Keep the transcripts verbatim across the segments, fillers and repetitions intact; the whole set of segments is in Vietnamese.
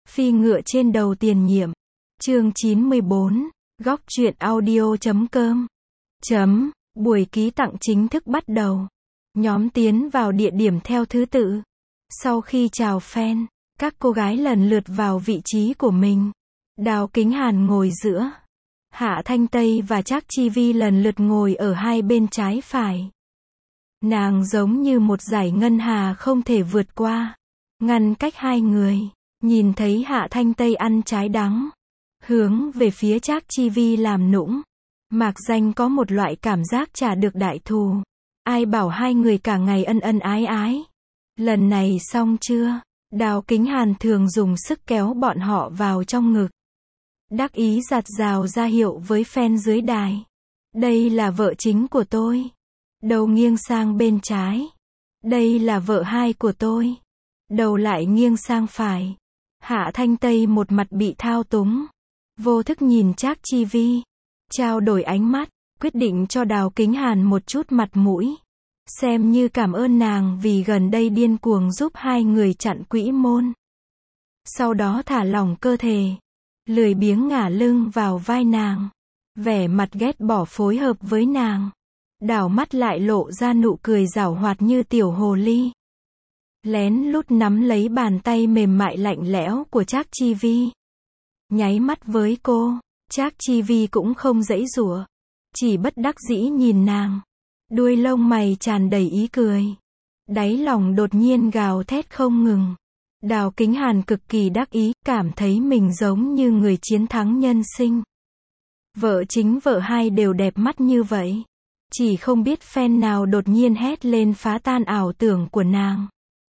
Phi ngựa trên đầu tiền nhiệm. Chương chín mươi bốn. Góc truyện audio chấm com. Chấm. Buổi ký tặng chính thức bắt đầu. Nhóm tiến vào địa điểm theo thứ tự. Sau khi chào fan, các cô gái lần lượt vào vị trí của mình. Đào Kính Hàn ngồi giữa. Hạ Thanh Tây và Trác Chi Vi lần lượt ngồi ở hai bên trái phải. Nàng giống như một dải ngân hà không thể vượt qua, ngăn cách hai người. Nhìn thấy Hạ Thanh Tây ăn trái đắng, hướng về phía Trác Chi Vi làm nũng, Mạc Danh có một loại cảm giác trả được đại thù. Ai bảo hai người cả ngày ân ân ái ái. Lần này xong chưa? Đào Kính Hàn thường dùng sức kéo bọn họ vào trong ngực, đắc ý giặt rào ra hiệu với fan dưới đài. Đây là vợ chính của tôi. Đầu nghiêng sang bên trái. Đây là vợ hai của tôi. Đầu lại nghiêng sang phải. Hạ Thanh Tây một mặt bị thao túng, vô thức nhìn Trác Chi Vi, trao đổi ánh mắt, quyết định cho Đào Kính Hàn một chút mặt mũi, xem như cảm ơn nàng vì gần đây điên cuồng giúp hai người chặn quỹ môn. Sau đó thả lỏng cơ thể, lười biếng ngả lưng vào vai nàng, vẻ mặt ghét bỏ phối hợp với nàng, đảo mắt lại lộ ra nụ cười giảo hoạt như tiểu hồ ly. Lén lút nắm lấy bàn tay mềm mại lạnh lẽo của Trác Chi Vi, nháy mắt với cô. Trác Chi Vi cũng không giãy giụa, chỉ bất đắc dĩ nhìn nàng, đuôi lông mày tràn đầy ý cười, đáy lòng đột nhiên gào thét không ngừng. Đào Kính Hàn cực kỳ đắc ý, cảm thấy mình giống như người chiến thắng nhân sinh. Vợ chính vợ hai đều đẹp mắt như vậy, chỉ không biết fan nào đột nhiên hét lên phá tan ảo tưởng của nàng.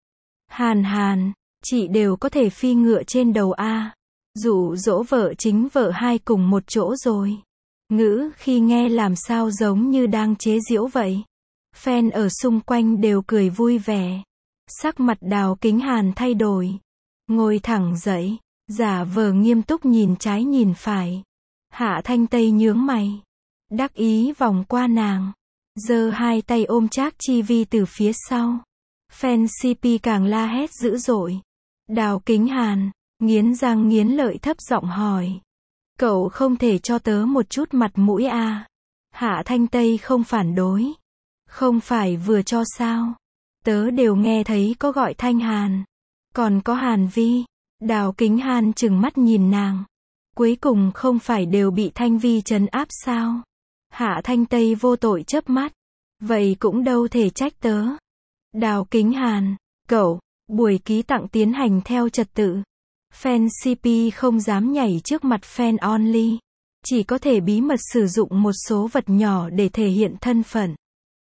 Hàn Hàn, chị đều có thể phi ngựa trên đầu a, dụ dỗ vợ chính vợ hai cùng một chỗ rồi. Ngữ khi nghe làm sao giống như đang chế giễu vậy. Fan ở xung quanh đều cười vui vẻ. Sắc mặt Đào Kính Hàn thay đổi, ngồi thẳng dậy, giả vờ nghiêm túc nhìn trái nhìn phải. Hạ Thanh Tây nhướng mày, đắc ý vòng qua nàng, giơ hai tay ôm Trác Chi Vi từ phía sau. Fan xê pê càng la hét dữ dội. Đào Kính Hàn nghiến răng nghiến lợi thấp giọng hỏi, cậu không thể cho tớ một chút mặt mũi à? Hạ Thanh Tây không phản đối. Không phải vừa cho sao? Tớ đều nghe thấy có gọi Thanh Hàn, còn có Hàn Vi. Đào Kính Hàn trừng mắt nhìn nàng. Cuối cùng không phải đều bị Thanh Vi trấn áp sao? Hạ Thanh Tây vô tội chớp mắt. Vậy cũng đâu thể trách tớ. Đào Kính Hàn, cậu, buổi ký tặng tiến hành theo trật tự. Fan xê pê không dám nhảy trước mặt fan only, chỉ có thể bí mật sử dụng một số vật nhỏ để thể hiện thân phận.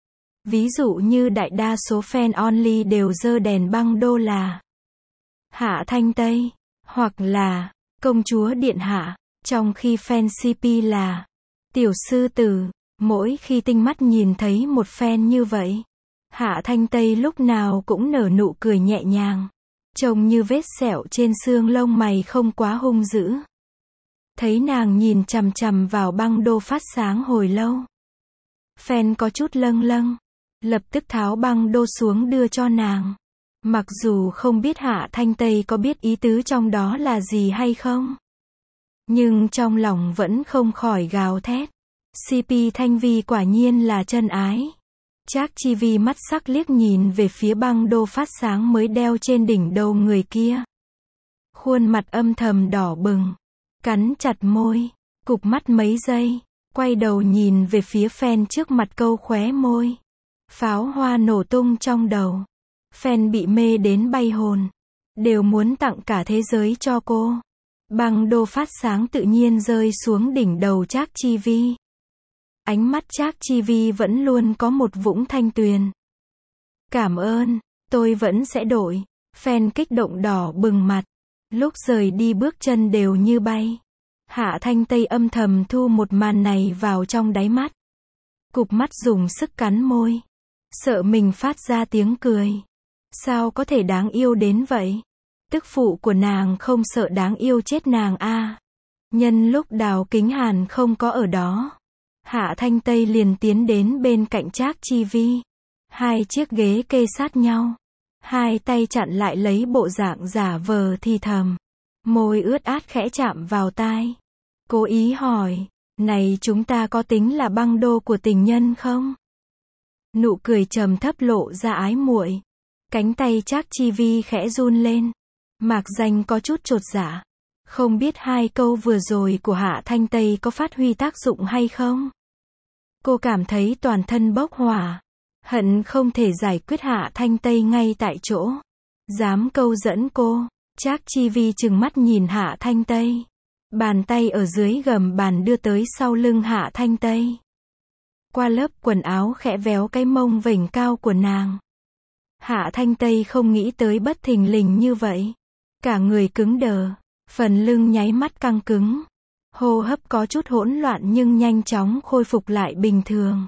Ví dụ như đại đa số fan only đều giơ đèn băng đô là Hạ Thanh Tây, hoặc là công chúa điện hạ, trong khi fan xê pê là tiểu sư tử. Mỗi khi tinh mắt nhìn thấy một fan như vậy, Hạ Thanh Tây lúc nào cũng nở nụ cười nhẹ nhàng, trông như vết sẹo trên xương lông mày không quá hung dữ. Thấy nàng nhìn chằm chằm vào băng đô phát sáng hồi lâu, fan có chút lâng lâng, lập tức tháo băng đô xuống đưa cho nàng. Mặc dù không biết Hạ Thanh Tây có biết ý tứ trong đó là gì hay không, nhưng trong lòng vẫn không khỏi gào thét. xê pê Thanh Vi quả nhiên là chân ái. Trác Chi Vi mắt sắc liếc nhìn về phía băng đô phát sáng mới đeo trên đỉnh đầu người kia. Khuôn mặt âm thầm đỏ bừng, cắn chặt môi, cụp mắt mấy giây, quay đầu nhìn về phía fan trước mặt câu khóe môi. Pháo hoa nổ tung trong đầu. Fan bị mê đến bay hồn, đều muốn tặng cả thế giới cho cô. Băng đô phát sáng tự nhiên rơi xuống đỉnh đầu Trác Chi Vi. Ánh mắt Trác Chi Vi vẫn luôn có một vũng thanh tuyền. Cảm ơn, tôi vẫn sẽ đổi. Fan kích động đỏ bừng mặt, lúc rời đi bước chân đều như bay. Hạ Thanh Tây âm thầm thu một màn này vào trong đáy mắt, cụp mắt dùng sức cắn môi, sợ mình phát ra tiếng cười. Sao có thể đáng yêu đến vậy? Tức phụ của nàng không sợ đáng yêu chết nàng a. À. Nhân lúc Đào Kính Hàn không có ở đó, Hạ Thanh Tây liền tiến đến bên cạnh Trác Chi Vi. Hai chiếc ghế kê sát nhau, hai tay chặn lại lấy bộ dạng giả vờ thì thầm. Môi ướt át khẽ chạm vào tai. Cố ý hỏi, này chúng ta có tính là băng đô của tình nhân không? Nụ cười trầm thấp lộ ra ái muội. Cánh tay Trác Chi Vi khẽ run lên. Mạc Danh có chút chột dạ. Không biết hai câu vừa rồi của Hạ Thanh Tây có phát huy tác dụng hay không? Cô cảm thấy toàn thân bốc hỏa. Hận không thể giải quyết Hạ Thanh Tây ngay tại chỗ. Dám câu dẫn cô. Trác Chi Vi trừng mắt nhìn Hạ Thanh Tây. Bàn tay ở dưới gầm bàn đưa tới sau lưng Hạ Thanh Tây. Qua lớp quần áo khẽ véo cái mông vểnh cao của nàng. Hạ Thanh Tây không nghĩ tới bất thình lình như vậy. Cả người cứng đờ. Phần lưng nháy mắt căng cứng. Hô hấp có chút hỗn loạn nhưng nhanh chóng khôi phục lại bình thường.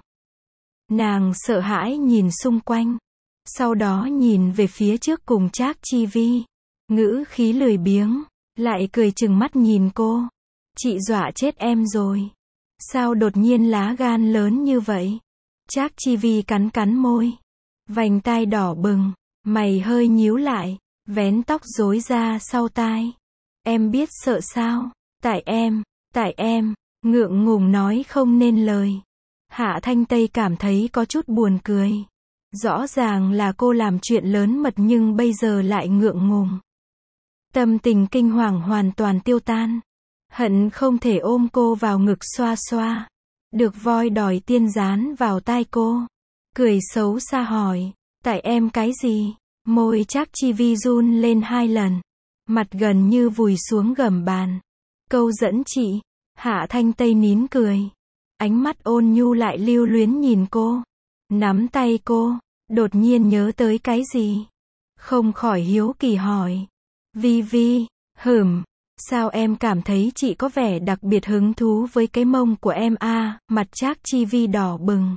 Nàng sợ hãi nhìn xung quanh. Sau đó nhìn về phía trước cùng Trác Chi Vi. Ngữ khí lười biếng. Lại cười chừng mắt nhìn cô. Chị dọa chết em rồi. Sao đột nhiên lá gan lớn như vậy? Trác Chi Vi cắn cắn môi. Vành tai đỏ bừng. Mày hơi nhíu lại. Vén tóc rối ra sau tai. Em biết sợ sao? Tại em, tại em, ngượng ngùng nói không nên lời. Hạ Thanh Tây cảm thấy có chút buồn cười. Rõ ràng là cô làm chuyện lớn mật nhưng bây giờ lại ngượng ngùng. Tâm tình kinh hoàng hoàn toàn tiêu tan. Hận không thể ôm cô vào ngực xoa xoa. Được voi đòi tiên dán vào tai cô. Cười xấu xa hỏi, tại em cái gì? Môi Trác Chi Vi run lên hai lần. Mặt gần như vùi xuống gầm bàn. Câu dẫn chị. Hạ Thanh Tây nín cười. Ánh mắt ôn nhu lại lưu luyến nhìn cô. Nắm tay cô. Đột nhiên nhớ tới cái gì? Không khỏi hiếu kỳ hỏi. Vi Vi, hửm. Sao em cảm thấy chị có vẻ đặc biệt hứng thú với cái mông của em a? À, mặt Trác Chi Vi đỏ bừng.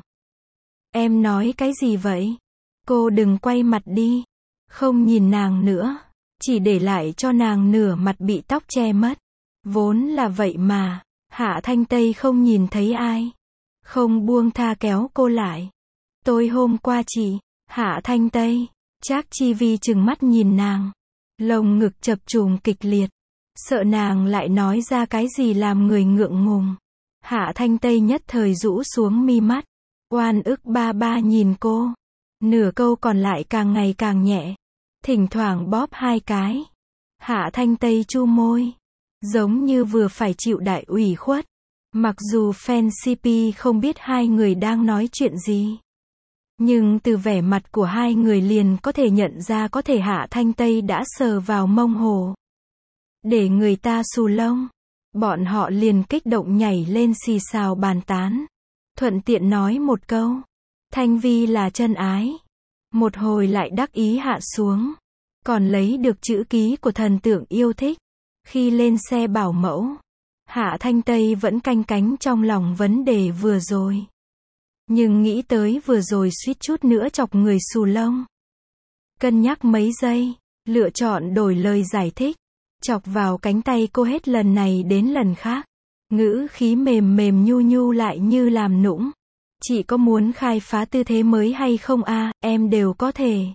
Em nói cái gì vậy? Cô đừng quay mặt đi. Không nhìn nàng nữa. Chỉ để lại cho nàng nửa mặt bị tóc che mất. Vốn là vậy mà. Hạ Thanh Tây không nhìn thấy ai. Không buông tha kéo cô lại. Tôi hôm qua chị. Hạ Thanh Tây. Trác Chi Vi trừng mắt nhìn nàng. Lồng ngực chập trùng kịch liệt. Sợ nàng lại nói ra cái gì làm người ngượng ngùng. Hạ Thanh Tây nhất thời rũ xuống mi mắt. Oan ức ba ba nhìn cô. Nửa câu còn lại càng ngày càng nhẹ. Thỉnh thoảng bóp hai cái. Hạ Thanh Tây chu môi. Giống như vừa phải chịu đại ủy khuất. Mặc dù fan xê pê không biết hai người đang nói chuyện gì. Nhưng từ vẻ mặt của hai người liền có thể nhận ra có thể Hạ Thanh Tây đã sờ vào mông hồ. Để người ta xù lông. Bọn họ liền kích động nhảy lên xì xào bàn tán. Thuận tiện nói một câu. Thanh Vi là chân ái. Một hồi lại đắc ý hạ xuống. Còn lấy được chữ ký của thần tượng yêu thích. Khi lên xe bảo mẫu. Hạ Thanh Tây vẫn canh cánh trong lòng vấn đề vừa rồi. Nhưng nghĩ tới vừa rồi suýt chút nữa chọc người xù lông. Cân nhắc mấy giây. Lựa chọn đổi lời giải thích. Chọc vào cánh tay cô hết lần này đến lần khác. Ngữ khí mềm mềm nhu nhu lại như làm nũng. Chị có muốn khai phá tư thế mới hay không a? À, em đều có thể.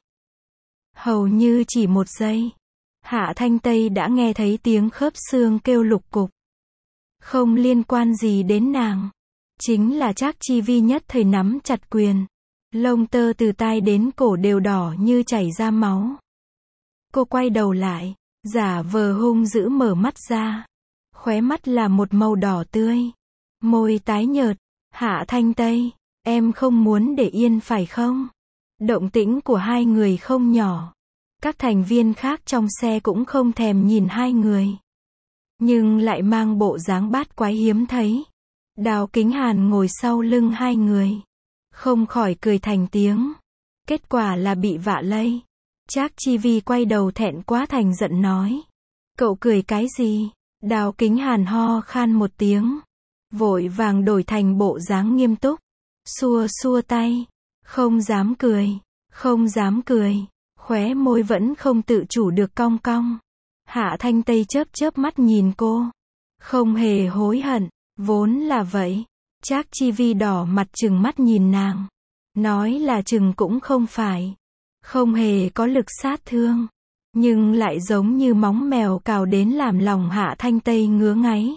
Hầu như chỉ một giây. Hạ Thanh Tây đã nghe thấy tiếng khớp xương kêu lục cục. Không liên quan gì đến nàng. Chính là Trác Chi Vi nhất thời nắm chặt quyền. Lông tơ từ tai đến cổ đều đỏ như chảy ra máu. Cô quay đầu lại. Giả vờ hung dữ mở mắt ra. Khóe mắt là một màu đỏ tươi. Môi tái nhợt. Hạ Thanh Tây. Em không muốn để yên phải không? Động tĩnh của hai người không nhỏ. Các thành viên khác trong xe cũng không thèm nhìn hai người. Nhưng lại mang bộ dáng bát quái hiếm thấy. Đào Kính Hàn ngồi sau lưng hai người. Không khỏi cười thành tiếng. Kết quả là bị vạ lây. Trác Chi Vi quay đầu thẹn quá thành giận nói. Cậu cười cái gì? Đào Kính Hàn ho khan một tiếng. Vội vàng đổi thành bộ dáng nghiêm túc. Xua xua tay. Không dám cười. Không dám cười. Khóe môi vẫn không tự chủ được cong cong. Hạ Thanh Tây chớp chớp mắt nhìn cô. Không hề hối hận. Vốn là vậy. Trác Chi Vi đỏ mặt trừng mắt nhìn nàng. Nói là chừng cũng không phải. Không hề có lực sát thương. nhưng lại giống như móng mèo cào đến làm lòng Hạ Thanh Tây ngứa ngáy.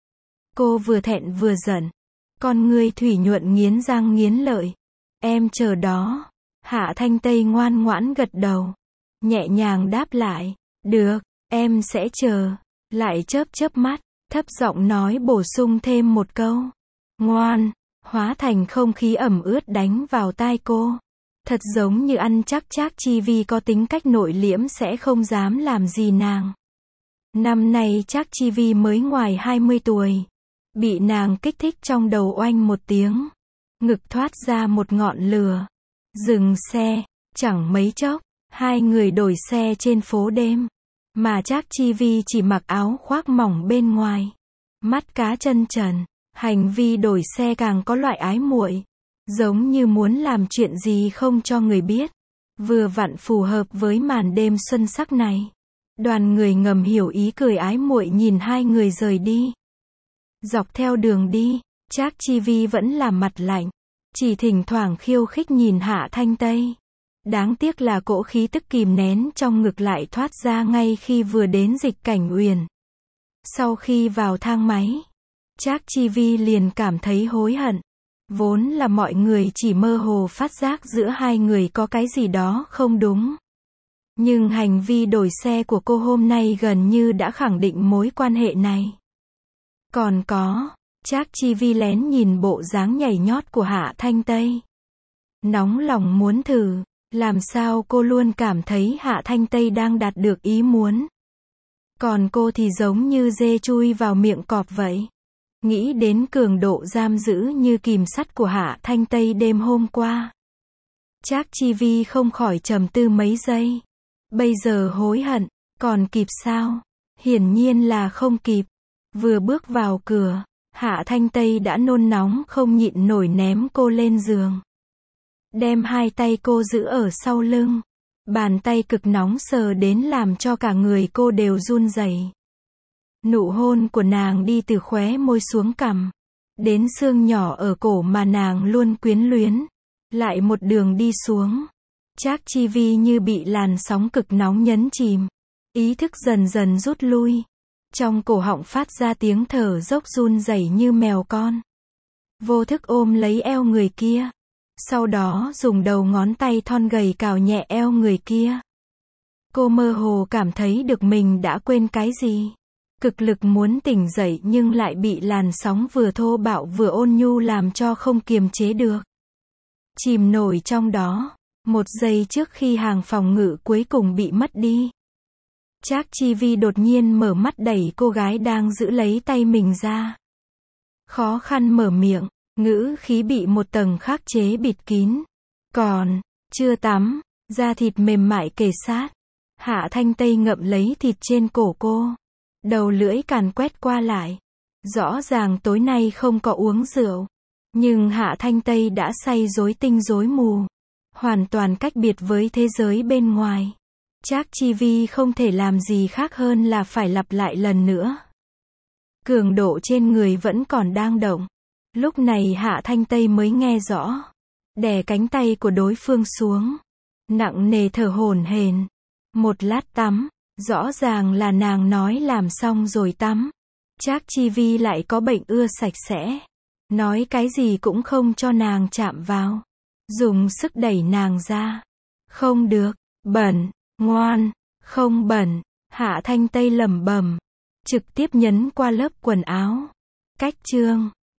Cô vừa thẹn vừa giận, con ngươi thủy nhuận nghiến răng nghiến lợi. Em chờ đó. Hạ Thanh Tây ngoan ngoãn gật đầu, nhẹ nhàng đáp lại, được, em sẽ chờ. Lại chớp chớp mắt, thấp giọng nói bổ sung thêm một câu, ngoan, hóa thành không khí ẩm ướt đánh vào tai cô. Thật giống như ăn chắc Trác Chi Vi có tính cách nội liễm sẽ không dám làm gì nàng. Năm nay Trác Chi Vi mới ngoài hai mươi tuổi. Bị nàng kích thích trong đầu oanh một tiếng. Ngực thoát ra một ngọn lửa. Dừng xe, chẳng mấy chốc, hai người đổi xe trên phố đêm. Mà Trác Chi Vi chỉ mặc áo khoác mỏng bên ngoài. Mắt cá chân trần, hành vi đổi xe càng có loại ái muội. Giống như muốn làm chuyện gì không cho người biết. Vừa vặn phù hợp với màn đêm xuân sắc này. Đoàn người ngầm hiểu ý cười ái muội nhìn hai người rời đi. Dọc theo đường đi, Trác Chi Vi vẫn làm mặt lạnh. Chỉ thỉnh thoảng khiêu khích nhìn Hạ Thanh Tây. Đáng tiếc là cỗ khí tức kìm nén trong ngực lại thoát ra ngay khi vừa đến Dịch Cảnh Uyển. Sau khi vào thang máy, Trác Chi Vi liền cảm thấy hối hận. Vốn là mọi người chỉ mơ hồ phát giác giữa hai người có cái gì đó không đúng. Nhưng hành vi đổi xe của cô hôm nay gần như đã khẳng định mối quan hệ này. Còn có, Trác Chi Vi lén nhìn bộ dáng nhảy nhót của Hạ Thanh Tây. Nóng lòng muốn thử, làm sao cô luôn cảm thấy Hạ Thanh Tây đang đạt được ý muốn. Còn cô thì giống như dê chui vào miệng cọp vậy. Nghĩ đến cường độ giam giữ như kìm sắt của Hạ Thanh Tây đêm hôm qua. Trác Chi Vi không khỏi trầm tư mấy giây. Bây giờ hối hận, còn kịp sao? Hiển nhiên là không kịp. Vừa bước vào cửa, Hạ Thanh Tây đã nôn nóng không nhịn nổi ném cô lên giường. Đem hai tay cô giữ ở sau lưng. Bàn tay cực nóng sờ đến làm cho cả người cô đều run rẩy. Nụ hôn của nàng đi từ khóe môi xuống cằm, đến xương nhỏ ở cổ mà nàng luôn quyến luyến, lại một đường đi xuống. Trác Chi Vi như bị làn sóng cực nóng nhấn chìm, ý thức dần dần rút lui. Trong cổ họng phát ra tiếng thở dốc run rẩy như mèo con. Vô thức ôm lấy eo người kia. Sau đó dùng đầu ngón tay thon gầy cào nhẹ eo người kia. Cô mơ hồ cảm thấy được mình đã quên cái gì. Cực lực muốn tỉnh dậy nhưng lại bị làn sóng vừa thô bạo vừa ôn nhu làm cho không kiềm chế được. Chìm nổi trong đó, một giây trước khi hàng phòng ngự cuối cùng bị mất đi. Trác Chi Vi đột nhiên mở mắt đẩy cô gái đang giữ lấy tay mình ra. Khó khăn mở miệng, ngữ khí bị một tầng khắc chế bịt kín. Còn, chưa tắm, da thịt mềm mại kề sát. Hạ Thanh Tây ngậm lấy thịt trên cổ cô. Đầu lưỡi càn quét qua lại. Rõ ràng tối nay không có uống rượu. Nhưng Hạ Thanh Tây đã say rối tinh rối mù. Hoàn toàn cách biệt với thế giới bên ngoài. Trác Chi Vi không thể làm gì khác hơn là phải lặp lại lần nữa. Cường độ trên người vẫn còn đang động. Lúc này Hạ Thanh Tây mới nghe rõ. Đè cánh tay của đối phương xuống. Nặng nề thở hổn hển. Một lát tắm. Rõ ràng là nàng nói làm xong rồi tắm. Trác Chi Vi lại có bệnh ưa sạch sẽ. Nói cái gì cũng không cho nàng chạm vào. Dùng sức đẩy nàng ra. Không được, bẩn, ngoan, không bẩn. Hạ Thanh Tây lẩm bẩm. Trực tiếp nhấn qua lớp quần áo. Cách chương.